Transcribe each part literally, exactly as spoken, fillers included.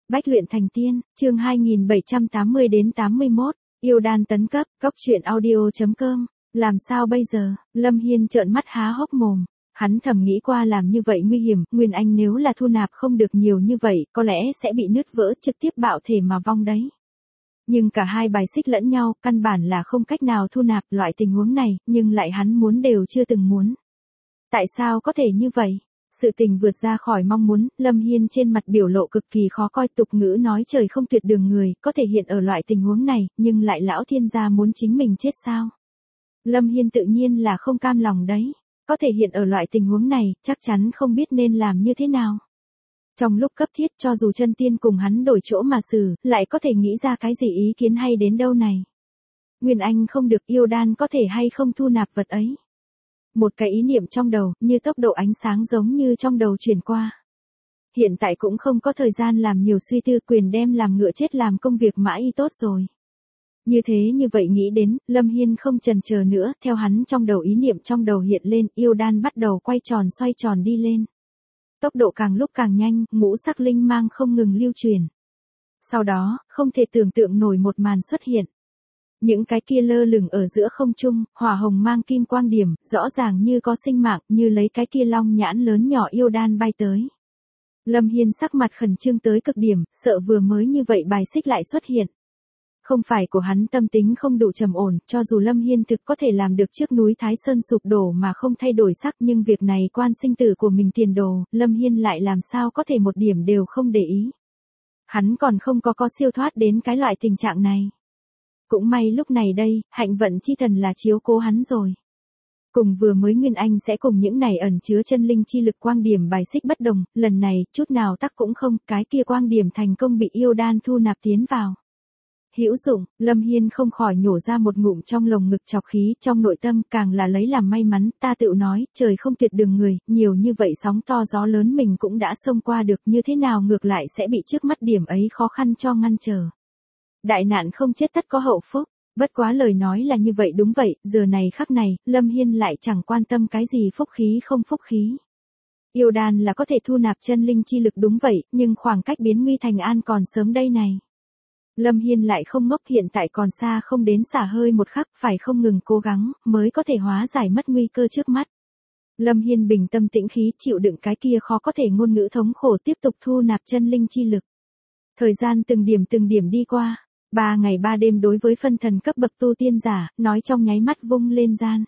Bách luyện thành tiên, chương hai nghìn bảy trăm tám mươi đến tám mươi mốt, yêu đan tấn cấp, cốc truyện audio chấm com, làm sao bây giờ, Lâm Hiên trợn mắt há hốc mồm, hắn thầm nghĩ qua làm như vậy nguy hiểm, Nguyên Anh nếu là thu nạp không được nhiều như vậy, có lẽ sẽ bị nứt vỡ trực tiếp bạo thể mà vong đấy. Nhưng cả hai bài xích lẫn nhau, căn bản là không cách nào thu nạp loại tình huống này, nhưng lại hắn muốn đều chưa từng muốn. Tại sao có thể như vậy? Sự tình vượt ra khỏi mong muốn, Lâm Hiên trên mặt biểu lộ cực kỳ khó coi, tục ngữ nói trời không tuyệt đường người, có thể hiện ở loại tình huống này, nhưng lại lão thiên gia muốn chính mình chết sao? Lâm Hiên tự nhiên là không cam lòng đấy, có thể hiện ở loại tình huống này, chắc chắn không biết nên làm như thế nào. Trong lúc cấp thiết cho dù chân tiên cùng hắn đổi chỗ mà xử, lại có thể nghĩ ra cái gì ý kiến hay đến đâu này. Nguyên Anh không được, yêu đan có thể hay không thu nạp vật ấy. Một cái ý niệm trong đầu, như tốc độ ánh sáng giống như trong đầu chuyển qua. Hiện tại cũng không có thời gian làm nhiều suy tư, quyền đem làm ngựa chết làm công việc mã y tốt rồi. Như thế như vậy nghĩ đến, Lâm Hiên không chần chờ nữa, theo hắn trong đầu ý niệm trong đầu hiện lên, yêu đan bắt đầu quay tròn xoay tròn đi lên. Tốc độ càng lúc càng nhanh, ngũ sắc linh mang không ngừng lưu truyền. Sau đó, không thể tưởng tượng nổi một màn xuất hiện. Những cái kia lơ lửng ở giữa không trung, hỏa hồng mang kim quang điểm, rõ ràng như có sinh mạng, như lấy cái kia long nhãn lớn nhỏ yêu đan bay tới. Lâm Hiên sắc mặt khẩn trương tới cực điểm, sợ vừa mới như vậy bài xích lại xuất hiện. Không phải của hắn tâm tính không đủ trầm ổn, cho dù Lâm Hiên thực có thể làm được trước núi Thái Sơn sụp đổ mà không thay đổi sắc, nhưng việc này quan sinh tử của mình tiền đồ, Lâm Hiên lại làm sao có thể một điểm đều không để ý. Hắn còn không có có siêu thoát đến cái loại tình trạng này. Cũng may lúc này đây, hạnh vận chi thần là chiếu cố hắn rồi. Cùng vừa mới Nguyên Anh sẽ cùng những này ẩn chứa chân linh chi lực quang điểm bài xích bất đồng, lần này, chút nào tắc cũng không, cái kia quang điểm thành công bị yêu đan thu nạp tiến vào. Hữu dụng, Lâm Hiên không khỏi nhổ ra một ngụm trong lồng ngực trọc khí, trong nội tâm càng là lấy làm may mắn, ta tự nói, trời không tuyệt đường người, nhiều như vậy sóng to gió lớn mình cũng đã xông qua được, như thế nào ngược lại sẽ bị trước mắt điểm ấy khó khăn cho ngăn trở. Đại nạn không chết tất có hậu phúc, bất quá lời nói là như vậy đúng vậy, giờ này khắc này, Lâm Hiên lại chẳng quan tâm cái gì phúc khí không phúc khí. Yêu đan là có thể thu nạp chân linh chi lực đúng vậy, nhưng khoảng cách biến nguy thành an còn sớm đây này. Lâm Hiên lại không ngốc, hiện tại còn xa không đến xả hơi một khắc, phải không ngừng cố gắng, mới có thể hóa giải mất nguy cơ trước mắt. Lâm Hiên bình tâm tĩnh khí chịu đựng cái kia khó có thể ngôn ngữ thống khổ tiếp tục thu nạp chân linh chi lực. Thời gian từng điểm từng điểm đi qua, ba ngày ba đêm đối với phân thần cấp bậc tu tiên giả, nói trong nháy mắt vung lên gian.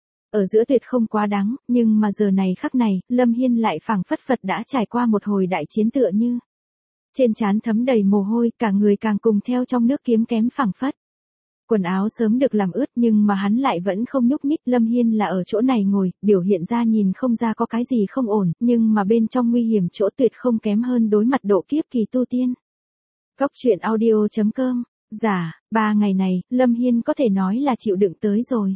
Ở giữa tuyệt không quá đáng, nhưng mà giờ này khắc này, Lâm Hiên lại phảng phất phật đã trải qua một hồi đại chiến tựa như. Trên trán thấm đầy mồ hôi, cả người càng cùng theo trong nước kiếm kém phảng phất. Quần áo sớm được làm ướt nhưng mà hắn lại vẫn không nhúc nhích. Lâm Hiên là ở chỗ này ngồi, biểu hiện ra nhìn không ra có cái gì không ổn, nhưng mà bên trong nguy hiểm chỗ tuyệt không kém hơn đối mặt độ kiếp kỳ tu tiên. Cốc truyện audio chấm com, giả, ba ngày này, Lâm Hiên có thể nói là chịu đựng tới rồi.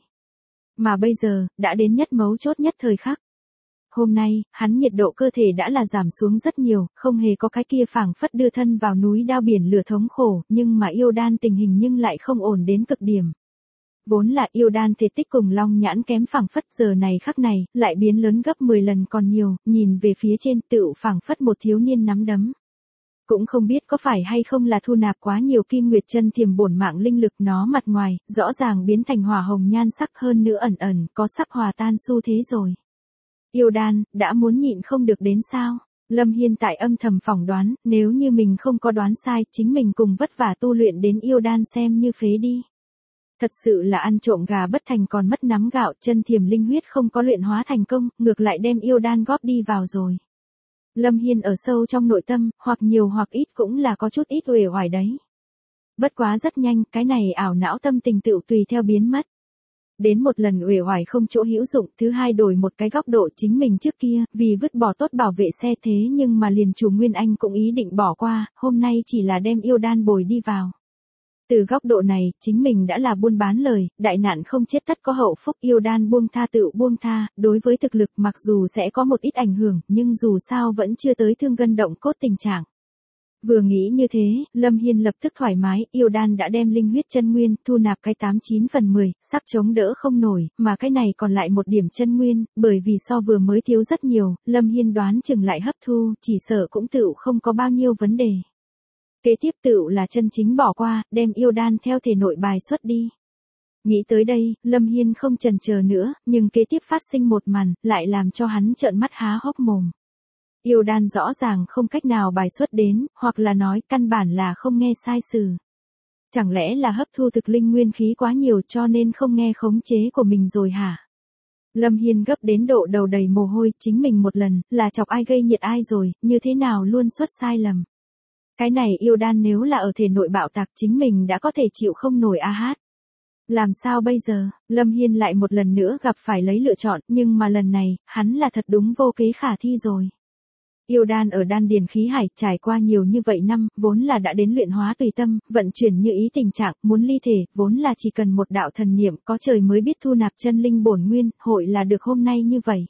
Mà bây giờ, đã đến nhất mấu chốt nhất thời khắc. Hôm nay, hắn nhiệt độ cơ thể đã là giảm xuống rất nhiều, không hề có cái kia phảng phất đưa thân vào núi đao biển lửa thống khổ, nhưng mà yêu đan tình hình nhưng lại không ổn đến cực điểm. Vốn là yêu đan thể tích cùng long nhãn kém phảng phất, giờ này khắc này, lại biến lớn gấp mười lần còn nhiều, nhìn về phía trên tựu phảng phất một thiếu niên nắm đấm. Cũng không biết có phải hay không là thu nạp quá nhiều kim nguyệt chân thiềm bổn mạng linh lực, nó mặt ngoài, rõ ràng biến thành hỏa hồng nhan sắc, hơn nữa ẩn ẩn, có sắp hòa tan xu thế rồi. Yêu đan, đã muốn nhịn không được đến sao? Lâm Hiên tại âm thầm phỏng đoán, nếu như mình không có đoán sai, chính mình cùng vất vả tu luyện đến yêu đan xem như phế đi. Thật sự là ăn trộm gà bất thành còn mất nắm gạo, chân thiềm linh huyết không có luyện hóa thành công, ngược lại đem yêu đan góp đi vào rồi. Lâm Hiên ở sâu trong nội tâm, hoặc nhiều hoặc ít cũng là có chút ít uể oải đấy. Bất quá rất nhanh, cái này ảo não tâm tình tựu tùy theo biến mất. Đến một lần uể oải không chỗ hữu dụng, thứ hai đổi một cái góc độ, chính mình trước kia, vì vứt bỏ tốt bảo vệ xe thế nhưng mà liền chủ Nguyên Anh cũng ý định bỏ qua, hôm nay chỉ là đem yêu đan bồi đi vào. Từ góc độ này, chính mình đã là buôn bán lời, đại nạn không chết tất có hậu phúc, yêu đan buông tha tự buông tha, đối với thực lực mặc dù sẽ có một ít ảnh hưởng, nhưng dù sao vẫn chưa tới thương gân động cốt tình trạng. Vừa nghĩ như thế, Lâm Hiên lập tức thoải mái, yêu đan đã đem linh huyết chân nguyên, thu nạp cái tám chín phần mười, sắp chống đỡ không nổi, mà cái này còn lại một điểm chân nguyên, bởi vì so vừa mới thiếu rất nhiều, Lâm Hiên đoán chừng lại hấp thu, chỉ sợ cũng tự không có bao nhiêu vấn đề. Kế tiếp tựu là chân chính bỏ qua, đem yêu đan theo thể nội bài xuất đi. Nghĩ tới đây, Lâm Hiên không chần chờ nữa, nhưng kế tiếp phát sinh một màn, lại làm cho hắn trợn mắt há hốc mồm. Yêu đan rõ ràng không cách nào bài xuất đến, hoặc là nói căn bản là không nghe sai sử. Chẳng lẽ là hấp thu thực linh nguyên khí quá nhiều cho nên không nghe khống chế của mình rồi hả? Lâm Hiên gấp đến độ đầu đầy mồ hôi, chính mình một lần, là chọc ai gây nhiệt ai rồi, như thế nào luôn xuất sai lầm. Cái này yêu đan nếu là ở thể nội bạo tạc chính mình đã có thể chịu không nổi a hát. Làm sao bây giờ, Lâm Hiên lại một lần nữa gặp phải lấy lựa chọn, nhưng mà lần này, hắn là thật đúng vô kế khả thi rồi. Yêu đan ở đan điền khí hải trải qua nhiều như vậy năm, vốn là đã đến luyện hóa tùy tâm, vận chuyển như ý tình trạng, muốn ly thể, vốn là chỉ cần một đạo thần niệm có trời mới biết thu nạp chân linh bổn nguyên, hội là được hôm nay như vậy.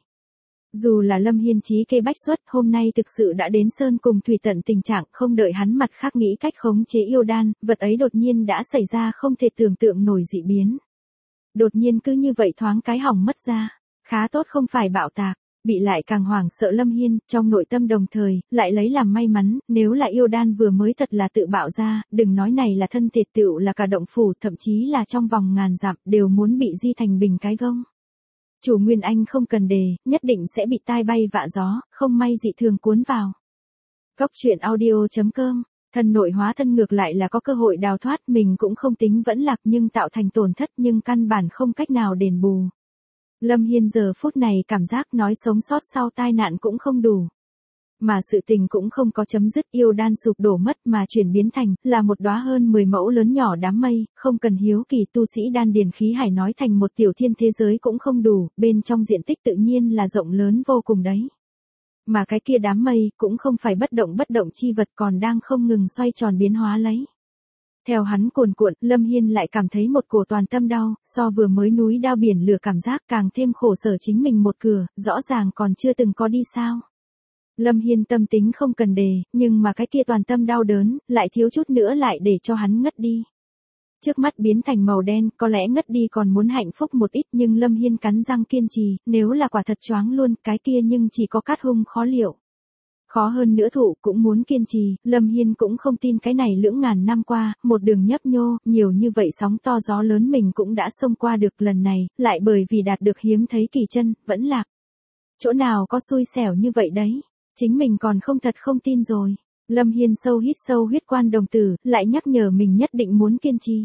Dù là Lâm Hiên chí kê bách xuất, hôm nay thực sự đã đến sơn cùng thủy tận tình trạng, không đợi hắn mặt khác nghĩ cách khống chế yêu đan, vật ấy đột nhiên đã xảy ra không thể tưởng tượng nổi dị biến. Đột nhiên cứ như vậy thoáng cái hỏng mất ra, khá tốt không phải bạo tạc. Bị lại càng hoảng sợ Lâm Hiên, trong nội tâm đồng thời, lại lấy làm may mắn, nếu là yêu đan vừa mới thật là tự bạo ra, đừng nói này là thân thể tựu là cả động phủ, thậm chí là trong vòng ngàn dặm, đều muốn bị di thành bình cái gông. Chủ Nguyên Anh không cần đề, nhất định sẽ bị tai bay vạ gió, không may dị thường cuốn vào. Góc truyện audio chấm com, thân nội hóa thân ngược lại là có cơ hội đào thoát, mình cũng không tính vẫn lạc nhưng tạo thành tổn thất nhưng căn bản không cách nào đền bù. Lâm Hiên giờ phút này cảm giác nói sống sót sau tai nạn cũng không đủ. Mà sự tình cũng không có chấm dứt, yêu đan sụp đổ mất mà chuyển biến thành là một đóa hơn mười mẫu lớn nhỏ đám mây, không cần hiếu kỳ tu sĩ đan điền khí hải nói thành một tiểu thiên thế giới cũng không đủ, bên trong diện tích tự nhiên là rộng lớn vô cùng đấy. Mà cái kia đám mây cũng không phải bất động bất động chi vật còn đang không ngừng xoay tròn biến hóa lấy. Theo hắn cuồn cuộn, Lâm Hiên lại cảm thấy một cổ toàn tâm đau, so vừa mới núi đao biển lửa cảm giác càng thêm khổ sở chính mình một cửa, rõ ràng còn chưa từng có đi sao. Lâm Hiên tâm tính không cần đề, nhưng mà cái kia toàn tâm đau đớn, lại thiếu chút nữa lại để cho hắn ngất đi. Trước mắt biến thành màu đen, có lẽ ngất đi còn muốn hạnh phúc một ít nhưng Lâm Hiên cắn răng kiên trì, nếu là quả thật choáng luôn, cái kia nhưng chỉ có cát hung khó liệu. Khó hơn nữa thụ cũng muốn kiên trì, Lâm Hiên cũng không tin cái này lưỡng ngàn năm qua, một đường nhấp nhô, nhiều như vậy sóng to gió lớn mình cũng đã xông qua được lần này, lại bởi vì đạt được hiếm thấy kỳ chân, vẫn lạc. Chỗ nào có xui xẻo như vậy đấy, chính mình còn không thật không tin rồi. Lâm Hiên sâu hít sâu huyết quan đồng tử, lại nhắc nhở mình nhất định muốn kiên trì.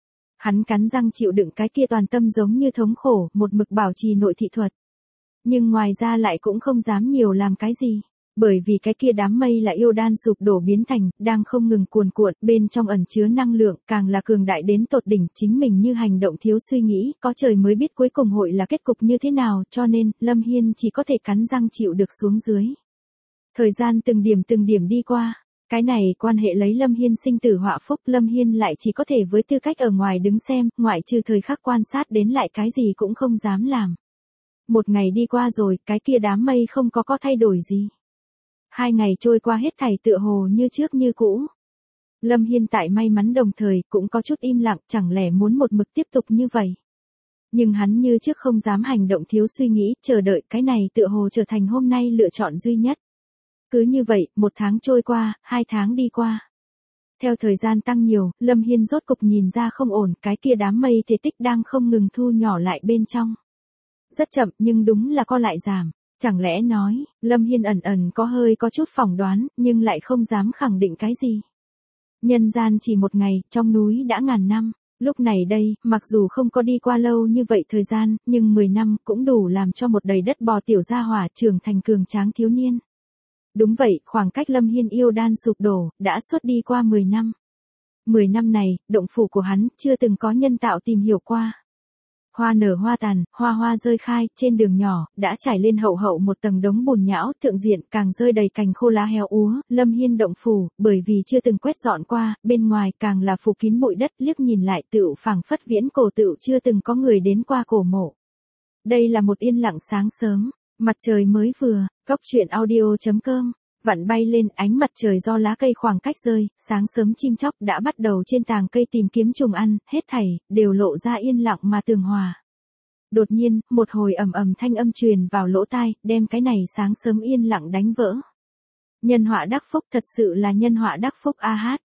Hắn cắn răng chịu đựng cái kia toàn tâm giống như thống khổ, một mực bảo trì nội thị thuật. Nhưng ngoài ra lại cũng không dám nhiều làm cái gì. Bởi vì cái kia đám mây là yêu đan sụp đổ biến thành, đang không ngừng cuồn cuộn, bên trong ẩn chứa năng lượng, càng là cường đại đến tột đỉnh, chính mình như hành động thiếu suy nghĩ, có trời mới biết cuối cùng hội là kết cục như thế nào, cho nên, Lâm Hiên chỉ có thể cắn răng chịu được xuống dưới. Thời gian từng điểm từng điểm đi qua, cái này quan hệ lấy Lâm Hiên sinh tử họa phúc, Lâm Hiên lại chỉ có thể với tư cách ở ngoài đứng xem, ngoại trừ thời khắc quan sát đến lại cái gì cũng không dám làm. Một ngày đi qua rồi, cái kia đám mây không có có thay đổi gì. Hai ngày trôi qua hết thảy tựa hồ như trước như cũ. Lâm Hiên tại may mắn đồng thời cũng có chút im lặng, chẳng lẽ muốn một mực tiếp tục như vậy. Nhưng hắn như trước không dám hành động thiếu suy nghĩ, chờ đợi cái này tựa hồ trở thành hôm nay lựa chọn duy nhất. Cứ như vậy, một tháng trôi qua, hai tháng đi qua. Theo thời gian tăng nhiều, Lâm Hiên rốt cục nhìn ra không ổn, cái kia đám mây thể tích đang không ngừng thu nhỏ lại bên trong. Rất chậm nhưng đúng là co lại giảm. Chẳng lẽ nói, Lâm Hiên ẩn ẩn có hơi có chút phỏng đoán, nhưng lại không dám khẳng định cái gì. Nhân gian chỉ một ngày, trong núi đã ngàn năm. Lúc này đây, mặc dù không có đi qua lâu như vậy thời gian, nhưng mười năm cũng đủ làm cho một đầy đất bò tiểu gia hỏa trưởng thành cường tráng thiếu niên. Đúng vậy, khoảng cách Lâm Hiên yêu đan sụp đổ, đã suốt đi qua mười năm. mười năm này, động phủ của hắn chưa từng có nhân tạo tìm hiểu qua. Hoa nở hoa tàn, hoa hoa rơi khai, trên đường nhỏ, đã trải lên hậu hậu một tầng đống bùn nhão, thượng diện càng rơi đầy cành khô lá heo úa, Lâm Hiên động phủ, bởi vì chưa từng quét dọn qua, bên ngoài càng là phủ kín bụi đất, liếc nhìn lại tựu phảng phất viễn cổ tựu chưa từng có người đến qua cổ mộ. Đây là một yên lặng sáng sớm, mặt trời mới vừa, góc truyện audio chấm com. Vặn bay lên, ánh mặt trời do lá cây khoảng cách rơi, sáng sớm chim chóc đã bắt đầu trên tàng cây tìm kiếm trùng ăn, hết thảy, đều lộ ra yên lặng mà tường hòa. Đột nhiên, một hồi ầm ầm thanh âm truyền vào lỗ tai, đem cái này sáng sớm yên lặng đánh vỡ. Nhân họa đắc phúc, thật sự là nhân họa đắc phúc a hát.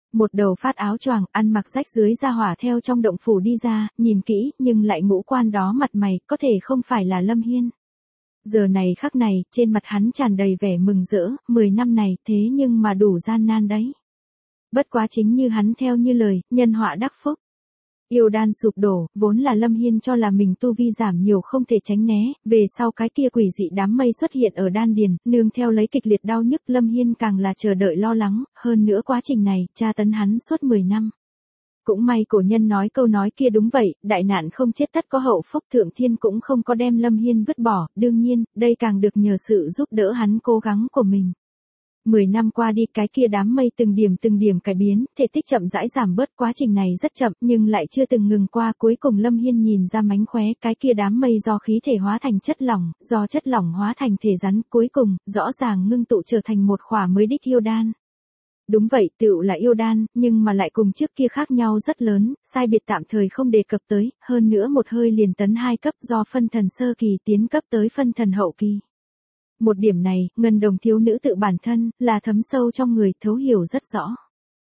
Một đầu phát áo choàng, ăn mặc rách rưới ra hỏa theo trong động phủ đi ra, nhìn kỹ, nhưng lại ngũ quan đó mặt mày, có thể không phải là Lâm Hiên. Giờ này khắc này, trên mặt hắn tràn đầy vẻ mừng rỡ, mười năm này, thế nhưng mà đủ gian nan đấy. Bất quá chính như hắn theo như lời, nhân họa đắc phúc. Yêu đan sụp đổ, vốn là Lâm Hiên cho là mình tu vi giảm nhiều không thể tránh né, về sau cái kia quỷ dị đám mây xuất hiện ở đan điền, nương theo lấy kịch liệt đau nhức, Lâm Hiên càng là chờ đợi lo lắng, hơn nữa quá trình này, tra tấn hắn suốt mười năm. Cũng may cổ nhân nói câu nói kia đúng vậy, đại nạn không chết tất có hậu phúc, thượng thiên cũng không có đem Lâm Hiên vứt bỏ, đương nhiên, đây càng được nhờ sự giúp đỡ hắn cố gắng của mình. Mười năm qua đi, cái kia đám mây từng điểm từng điểm cải biến, thể tích chậm rãi giảm bớt, quá trình này rất chậm nhưng lại chưa từng ngừng qua, cuối cùng Lâm Hiên nhìn ra mánh khóe, cái kia đám mây do khí thể hóa thành chất lỏng, do chất lỏng hóa thành thể rắn, cuối cùng, rõ ràng ngưng tụ trở thành một khỏa mới đích yêu đan. Đúng vậy, tựu là yêu đan, nhưng mà lại cùng trước kia khác nhau rất lớn, sai biệt tạm thời không đề cập tới, hơn nữa một hơi liền tấn hai cấp do phân thần sơ kỳ tiến cấp tới phân thần hậu kỳ. Một điểm này, Ngân Đồng thiếu nữ tự bản thân, là thấm sâu trong người, thấu hiểu rất rõ.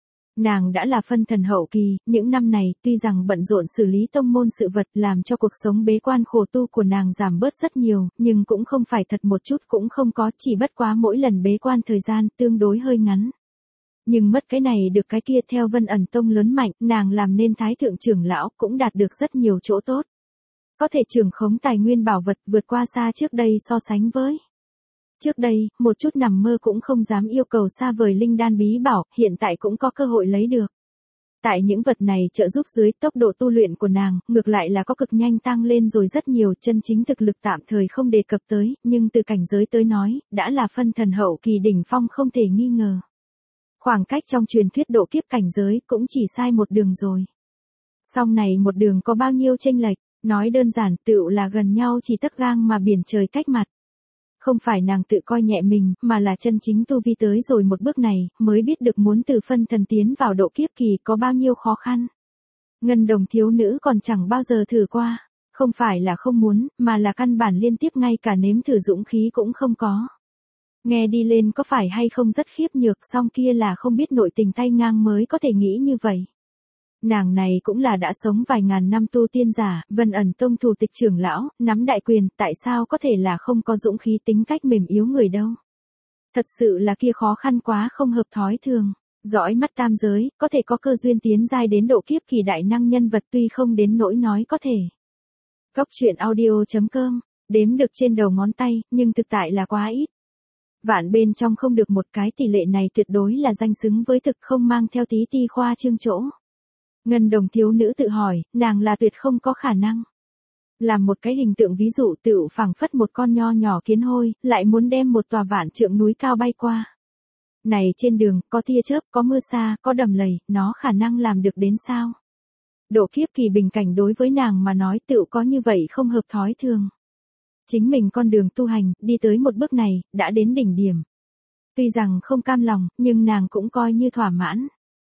Nàng đã là phân thần hậu kỳ, những năm này, tuy rằng bận rộn xử lý tông môn sự vật làm cho cuộc sống bế quan khổ tu của nàng giảm bớt rất nhiều, nhưng cũng không phải thật một chút cũng không có, chỉ bất quá mỗi lần bế quan thời gian tương đối hơi ngắn. Nhưng mất cái này được cái kia, theo Vân Ẩn Tông lớn mạnh, nàng làm nên thái thượng trưởng lão, cũng đạt được rất nhiều chỗ tốt. Có thể trưởng khống tài nguyên bảo vật vượt qua xa trước đây so sánh với. Trước đây, một chút nằm mơ cũng không dám yêu cầu xa vời linh đan bí bảo, hiện tại cũng có cơ hội lấy được. Tại những vật này trợ giúp dưới, tốc độ tu luyện của nàng, ngược lại là có cực nhanh tăng lên rồi rất nhiều, chân chính thực lực tạm thời không đề cập tới, nhưng từ cảnh giới tới nói, đã là phân thần hậu kỳ đỉnh phong không thể nghi ngờ. Khoảng cách trong truyền thuyết độ kiếp cảnh giới cũng chỉ sai một đường rồi. Song này một đường có bao nhiêu chênh lệch, nói đơn giản tựu là gần nhau chỉ tấc gang mà biển trời cách mặt. Không phải nàng tự coi nhẹ mình, mà là chân chính tu vi tới rồi một bước này, mới biết được muốn từ phân thần tiến vào độ kiếp kỳ có bao nhiêu khó khăn. Ngân Đồng thiếu nữ còn chẳng bao giờ thử qua, không phải là không muốn, mà là căn bản liên tiếp ngay cả nếm thử dũng khí cũng không có. Nghe đi lên có phải hay không rất khiếp nhược, song kia là không biết nội tình tay ngang mới có thể nghĩ như vậy. Nàng này cũng là đã sống vài ngàn năm tu tiên giả, Vân Ẩn Tông thủ tịch trưởng lão, nắm đại quyền, tại sao có thể là không có dũng khí, tính cách mềm yếu người đâu. Thật sự là kia khó khăn quá không hợp thói thường. Dõi mắt tam giới, có thể có cơ duyên tiến giai đến độ kiếp kỳ đại năng nhân vật, tuy không đến nỗi nói có thể. Cốc truyện audio chấm com, đếm được trên đầu ngón tay, nhưng thực tại là quá ít. Vạn bên trong không được một cái, tỷ lệ này tuyệt đối là danh xứng với thực, không mang theo tí ti khoa trương chỗ. Ngân Đồng thiếu nữ tự hỏi, nàng là tuyệt không có khả năng. Làm một cái hình tượng ví dụ, tựu phảng phất một con nho nhỏ kiến hôi, lại muốn đem một tòa vạn trượng núi cao bay qua. Này trên đường, có tia chớp, có mưa xa, có đầm lầy, nó khả năng làm được đến sao? Độ kiếp kỳ bình cảnh đối với nàng mà nói tựu có như vậy không hợp thói thường. Chính mình con đường tu hành, đi tới một bước này, đã đến đỉnh điểm. Tuy rằng không cam lòng, nhưng nàng cũng coi như thỏa mãn.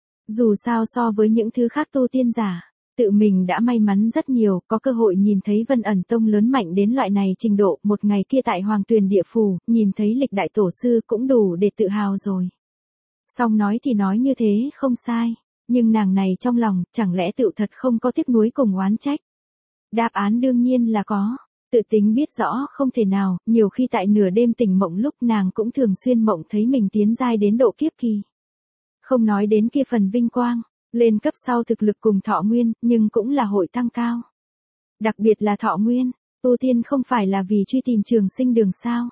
Dù sao so với những thứ khác tu tiên giả, tự mình đã may mắn rất nhiều, có cơ hội nhìn thấy Vân Ẩn Tông lớn mạnh đến loại này trình độ, một ngày kia tại Hoàng Tuyền Địa Phủ, nhìn thấy lịch đại tổ sư cũng đủ để tự hào rồi. Song nói thì nói như thế không sai, nhưng nàng này trong lòng, chẳng lẽ tựu thật không có tiếc nuối cùng oán trách? Đáp án đương nhiên là có. Tự tính biết rõ không thể nào, nhiều khi tại nửa đêm tỉnh mộng lúc nàng cũng thường xuyên mộng thấy mình tiến giai đến độ kiếp kỳ. Không nói đến kia phần vinh quang, lên cấp sau thực lực cùng thọ nguyên, nhưng cũng là hội tăng cao. Đặc biệt là thọ nguyên, tu tiên không phải là vì truy tìm trường sinh đường sao.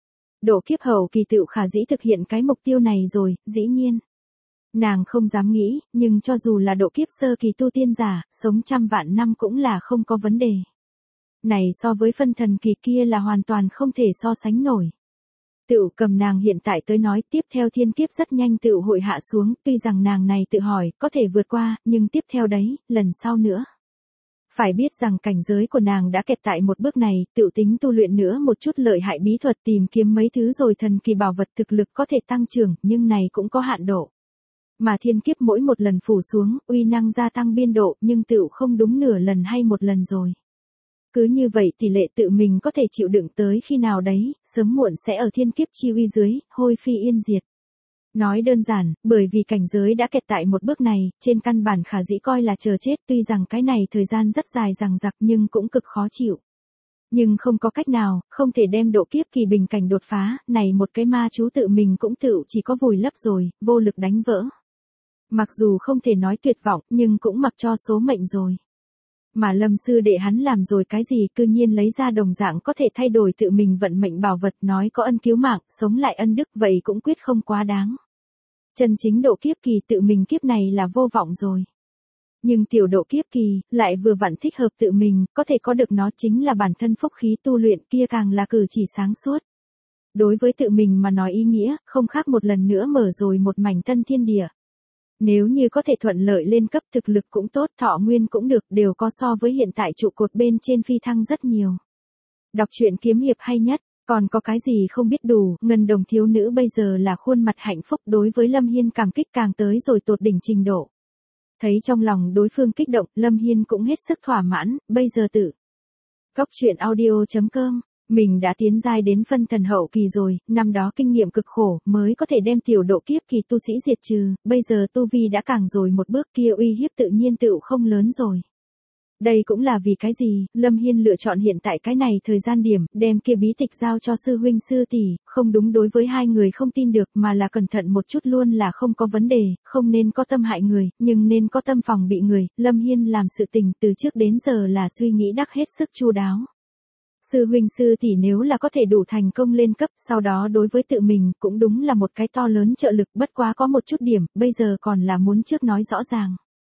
Độ kiếp hậu kỳ tựu khả dĩ thực hiện cái mục tiêu này rồi, dĩ nhiên. Nàng không dám nghĩ, nhưng cho dù là độ kiếp sơ kỳ tu tiên giả, sống trăm vạn năm cũng là không có vấn đề. Này so với phân thần kỳ kia là hoàn toàn không thể so sánh nổi. Tựu cầm nàng hiện tại tới nói, tiếp theo thiên kiếp rất nhanh tựu hội hạ xuống, tuy rằng nàng này tự hỏi, có thể vượt qua, nhưng tiếp theo đấy, lần sau nữa. Phải biết rằng cảnh giới của nàng đã kẹt tại một bước này, tựu tính tu luyện nữa một chút lợi hại bí thuật tìm kiếm mấy thứ rồi thần kỳ bảo vật thực lực có thể tăng trưởng, nhưng này cũng có hạn độ. Mà thiên kiếp mỗi một lần phủ xuống, uy năng gia tăng biên độ, nhưng tựu không đúng nửa lần hay một lần rồi. Cứ như vậy tỷ lệ tự mình có thể chịu đựng tới khi nào đấy, sớm muộn sẽ ở thiên kiếp chi uy dưới, hôi phi yên diệt. Nói đơn giản, bởi vì cảnh giới đã kẹt tại một bước này, trên căn bản khả dĩ coi là chờ chết, tuy rằng cái này thời gian rất dài dằng dặc nhưng cũng cực khó chịu. Nhưng không có cách nào, không thể đem độ kiếp kỳ bình cảnh đột phá, này một cái ma chú tự mình cũng tự chỉ có vùi lấp rồi, vô lực đánh vỡ. Mặc dù không thể nói tuyệt vọng, nhưng cũng mặc cho số mệnh rồi. Mà Lâm sư đệ hắn làm rồi cái gì, cư nhiên lấy ra đồng dạng có thể thay đổi tự mình vận mệnh bảo vật, nói có ân cứu mạng, sống lại ân đức, vậy cũng quyết không quá đáng. Chân chính độ kiếp kỳ tự mình kiếp này là vô vọng rồi. Nhưng tiểu độ kiếp kỳ, lại vừa vặn thích hợp tự mình, có thể có được nó chính là bản thân phúc khí tu luyện, kia càng là cử chỉ sáng suốt. Đối với tự mình mà nói ý nghĩa, không khác một lần nữa mở rồi một mảnh tân thiên địa. Nếu như có thể thuận lợi lên cấp, thực lực cũng tốt, thọ nguyên cũng được, đều có so với hiện tại trụ cột bên trên phi thăng rất nhiều. Đọc truyện kiếm hiệp hay nhất, còn có cái gì không biết đủ, Ngân Đồng thiếu nữ bây giờ là khuôn mặt hạnh phúc, đối với Lâm Hiên cảm kích càng tới rồi tột đỉnh trình độ. Thấy trong lòng đối phương kích động, Lâm Hiên cũng hết sức thỏa mãn, bây giờ tự. Góc truyện audio chấm com, mình đã tiến giai đến phân thần hậu kỳ rồi, năm đó kinh nghiệm cực khổ, mới có thể đem tiểu độ kiếp kỳ tu sĩ diệt trừ, bây giờ tu vi đã càng rồi một bước, kia uy hiếp tự nhiên tựu không lớn rồi. Đây cũng là vì cái gì, Lâm Hiên lựa chọn hiện tại cái này thời gian điểm, đem kia bí tịch giao cho sư huynh sư tỷ, không đúng đối với hai người không tin được mà là cẩn thận một chút luôn là không có vấn đề, không nên có tâm hại người, nhưng nên có tâm phòng bị người, Lâm Hiên làm sự tình từ trước đến giờ là suy nghĩ đắc hết sức chu đáo. Sư huynh sư tỷ nếu là có thể đủ thành công lên cấp, sau đó đối với tự mình, cũng đúng là một cái to lớn trợ lực, bất quá có một chút điểm, bây giờ còn là muốn trước nói rõ ràng.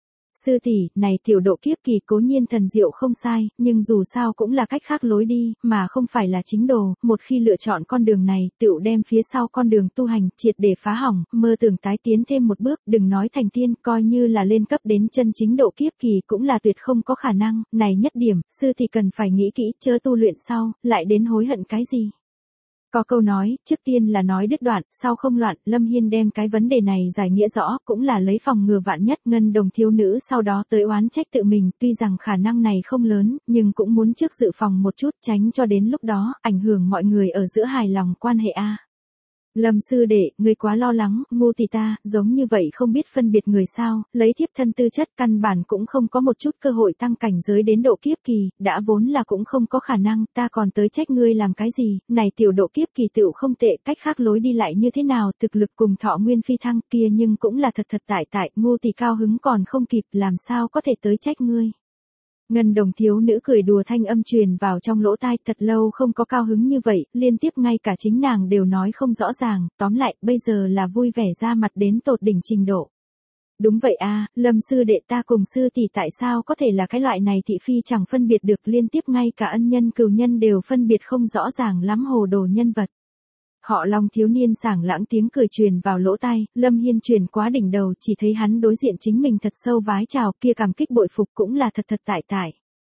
Sư tỷ, này tiểu độ kiếp kỳ cố nhiên thần diệu không sai, nhưng dù sao cũng là cách khác lối đi, mà không phải là chính đồ, một khi lựa chọn con đường này, tựu đem phía sau con đường tu hành, triệt để phá hỏng, mơ tưởng tái tiến thêm một bước, đừng nói thành tiên, coi như là lên cấp đến chân chính độ kiếp kỳ cũng là tuyệt không có khả năng, này nhất điểm, sư tỷ cần phải nghĩ kỹ, chớ tu luyện sau, lại đến hối hận cái gì. Có câu nói, trước tiên là nói đứt đoạn, sau không loạn, Lâm Hiên đem cái vấn đề này giải nghĩa rõ, cũng là lấy phòng ngừa vạn nhất. Ngân Đồng thiếu nữ sau đó tới oán trách tự mình, tuy rằng khả năng này không lớn, nhưng cũng muốn trước dự phòng một chút, tránh cho đến lúc đó, ảnh hưởng mọi người ở giữa hài lòng quan hệ a. Lâm sư đệ, ngươi quá lo lắng, ngu tỷ ta, giống như vậy không biết phân biệt người sao, lấy thiếp thân tư chất căn bản cũng không có một chút cơ hội tăng cảnh giới đến độ kiếp kỳ, đã vốn là cũng không có khả năng, ta còn tới trách ngươi làm cái gì, này tiểu độ kiếp kỳ tựu không tệ, cách khác lối đi lại như thế nào, thực lực cùng thọ nguyên phi thăng kia nhưng cũng là thật thật tại tại, ngu tỷ cao hứng còn không kịp, làm sao có thể tới trách ngươi. Ngân Đồng thiếu nữ cười đùa thanh âm truyền vào trong lỗ tai, thật lâu không có cao hứng như vậy, liên tiếp ngay cả chính nàng đều nói không rõ ràng, tóm lại, bây giờ là vui vẻ ra mặt đến tột đỉnh trình độ. Đúng vậy a, Lâm sư đệ ta cùng sư tỷ tại sao có thể là cái loại này thị phi chẳng phân biệt được, liên tiếp ngay cả ân nhân cừu nhân đều phân biệt không rõ ràng lắm hồ đồ nhân vật. Họ Long thiếu niên sảng lãng tiếng cười truyền vào lỗ tai, Lâm Hiên truyền quá đỉnh đầu, chỉ thấy hắn đối diện chính mình thật sâu vái chào, kia cảm kích bội phục cũng là thật thật tại tại.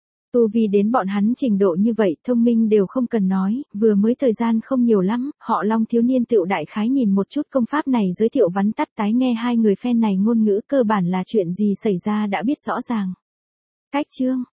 Tu vi đến bọn hắn trình độ như vậy, thông minh đều không cần nói, vừa mới thời gian không nhiều lắm, họ Long thiếu niên tựu đại khái nhìn một chút công pháp này giới thiệu vắn tắt, tái nghe hai người phen này ngôn ngữ, cơ bản là chuyện gì xảy ra đã biết rõ ràng. Cách chương